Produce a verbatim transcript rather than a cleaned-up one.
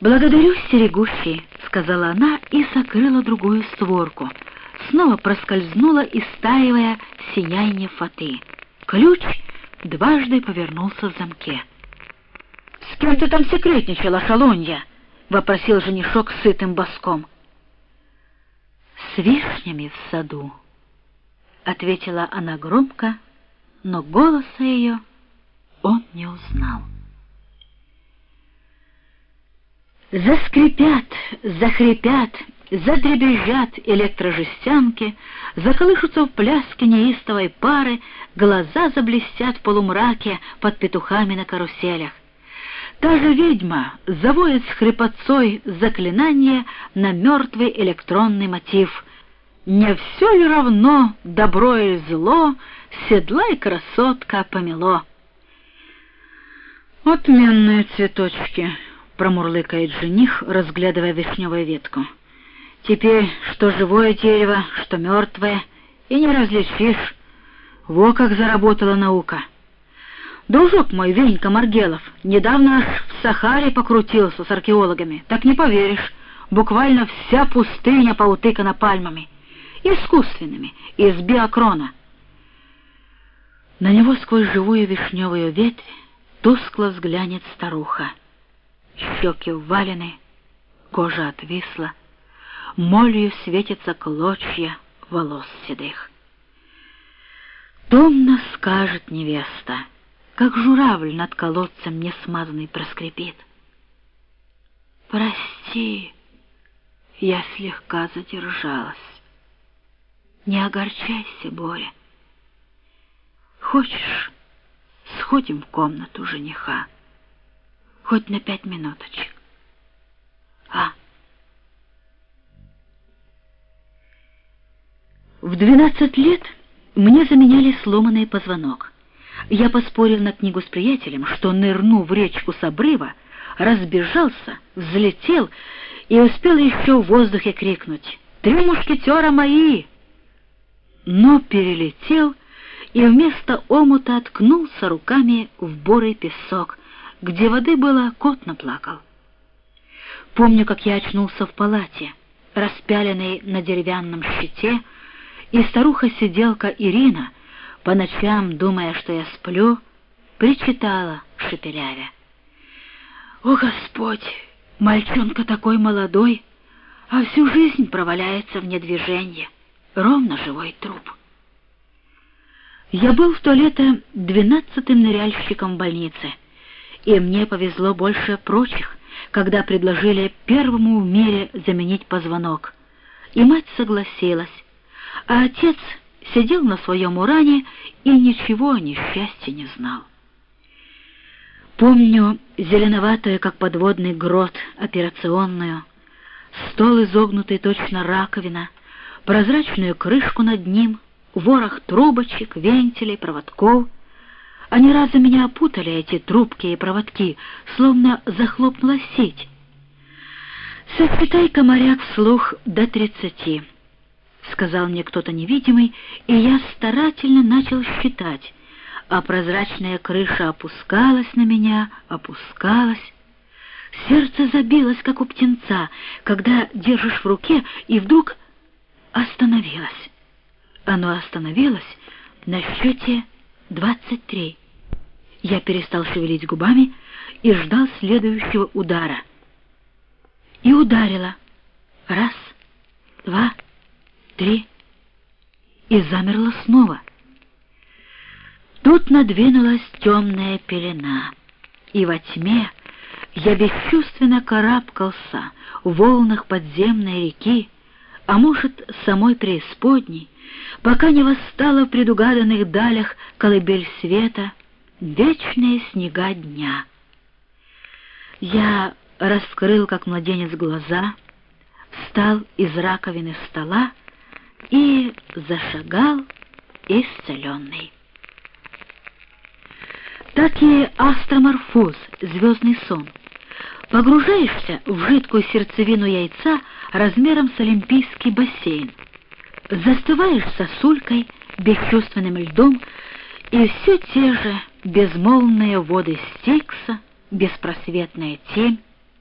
«Благодарю, стерегущий», — сказала она и закрыла другую створку. Снова проскользнула, истаивая в сиянии фаты. Ключ дважды повернулся в замке. «С кем ты там секретничала, шалунья?» — вопросил женишок сытым боском. «С вишнями в саду», — ответила она громко, но голоса ее он не узнал. Заскрипят, захрипят, задребезжат электрожестянки, заколышутся в пляске неистовой пары, глаза заблестят в полумраке под петухами на каруселях. Та же ведьма завоет с хрипотцой заклинание на мертвый электронный мотив. Не все ли равно, добро или зло, седла и красотка помело? «Отменные цветочки», — промурлыкает жених, разглядывая вишневую ветку. «Теперь что живое дерево, что мертвое, и не различишь. Во как заработала наука! Дружок мой, Венька Маргелов, недавно аж в Сахаре покрутился с археологами. Так не поверишь, буквально вся пустыня поутыкана пальмами, искусственными, из биокрона». На него сквозь живую вишневую ветвь тускло взглянет старуха. Щеки ввалены, кожа отвисла, молью светятся клочья волос седых. Томно скажет невеста, как журавль над колодцем несмазанный проскрипит: «Прости, я слегка задержалась. Не огорчайся, Боря. Хочешь, сходим в комнату жениха, хоть на пять минуточек, а?» В двенадцать лет мне заменяли сломанный позвонок. Я поспорил на книгу с приятелем, что нырну в речку с обрыва, разбежался, взлетел и успел еще в воздухе крикнуть: «Три мушкетера мои!» Но перелетел и вместо омута откнулся руками в бурый песок, где воды было, кот наплакал. Помню, как я очнулся в палате, распяленной на деревянном щите, и старуха-сиделка Ирина, по ночам, думая, что я сплю, причитала, шепелявя: «О, Господь, мальчонка такой молодой, а всю жизнь проваляется в недвиженье, ровно живой труп». Я был в то лето двенадцатым ныряльщиком в больнице, и мне повезло больше прочих, когда предложили первому в мире заменить позвонок. И мать согласилась, а отец сидел на своем уране и ничего о несчастье не знал. Помню зеленоватую, как подводный грот, операционную, стол изогнутый точно раковина, прозрачную крышку над ним, ворох трубочек, вентилей, проводков. Они разу меня опутали, эти трубки и проводки, словно захлопнулась сеть. «Сосчитай, комаряк, вслух до тридцати», — сказал мне кто-то невидимый, и я старательно начал считать, а прозрачная крыша опускалась на меня, опускалась. Сердце забилось, как у птенца, когда держишь в руке, и вдруг остановилось. Оно остановилось на счете двадцать три. Я перестал шевелить губами и ждал следующего удара. И ударила. Раз, два, три. И замерла снова. Тут надвинулась темная пелена, и во тьме я бесчувственно карабкался в волнах подземной реки, а может, самой преисподней, пока не восстала в предугаданных далях колыбель света, вечные снега дня. Я раскрыл, как младенец, глаза, встал из раковины стола и зашагал исцеленный. Так и астроморфоз, звездный сон. Погружаешься в жидкую сердцевину яйца размером с олимпийский бассейн, застываешь сосулькой, бесчувственным льдом, и все те же безмолвные воды Стикса, беспросветная тень,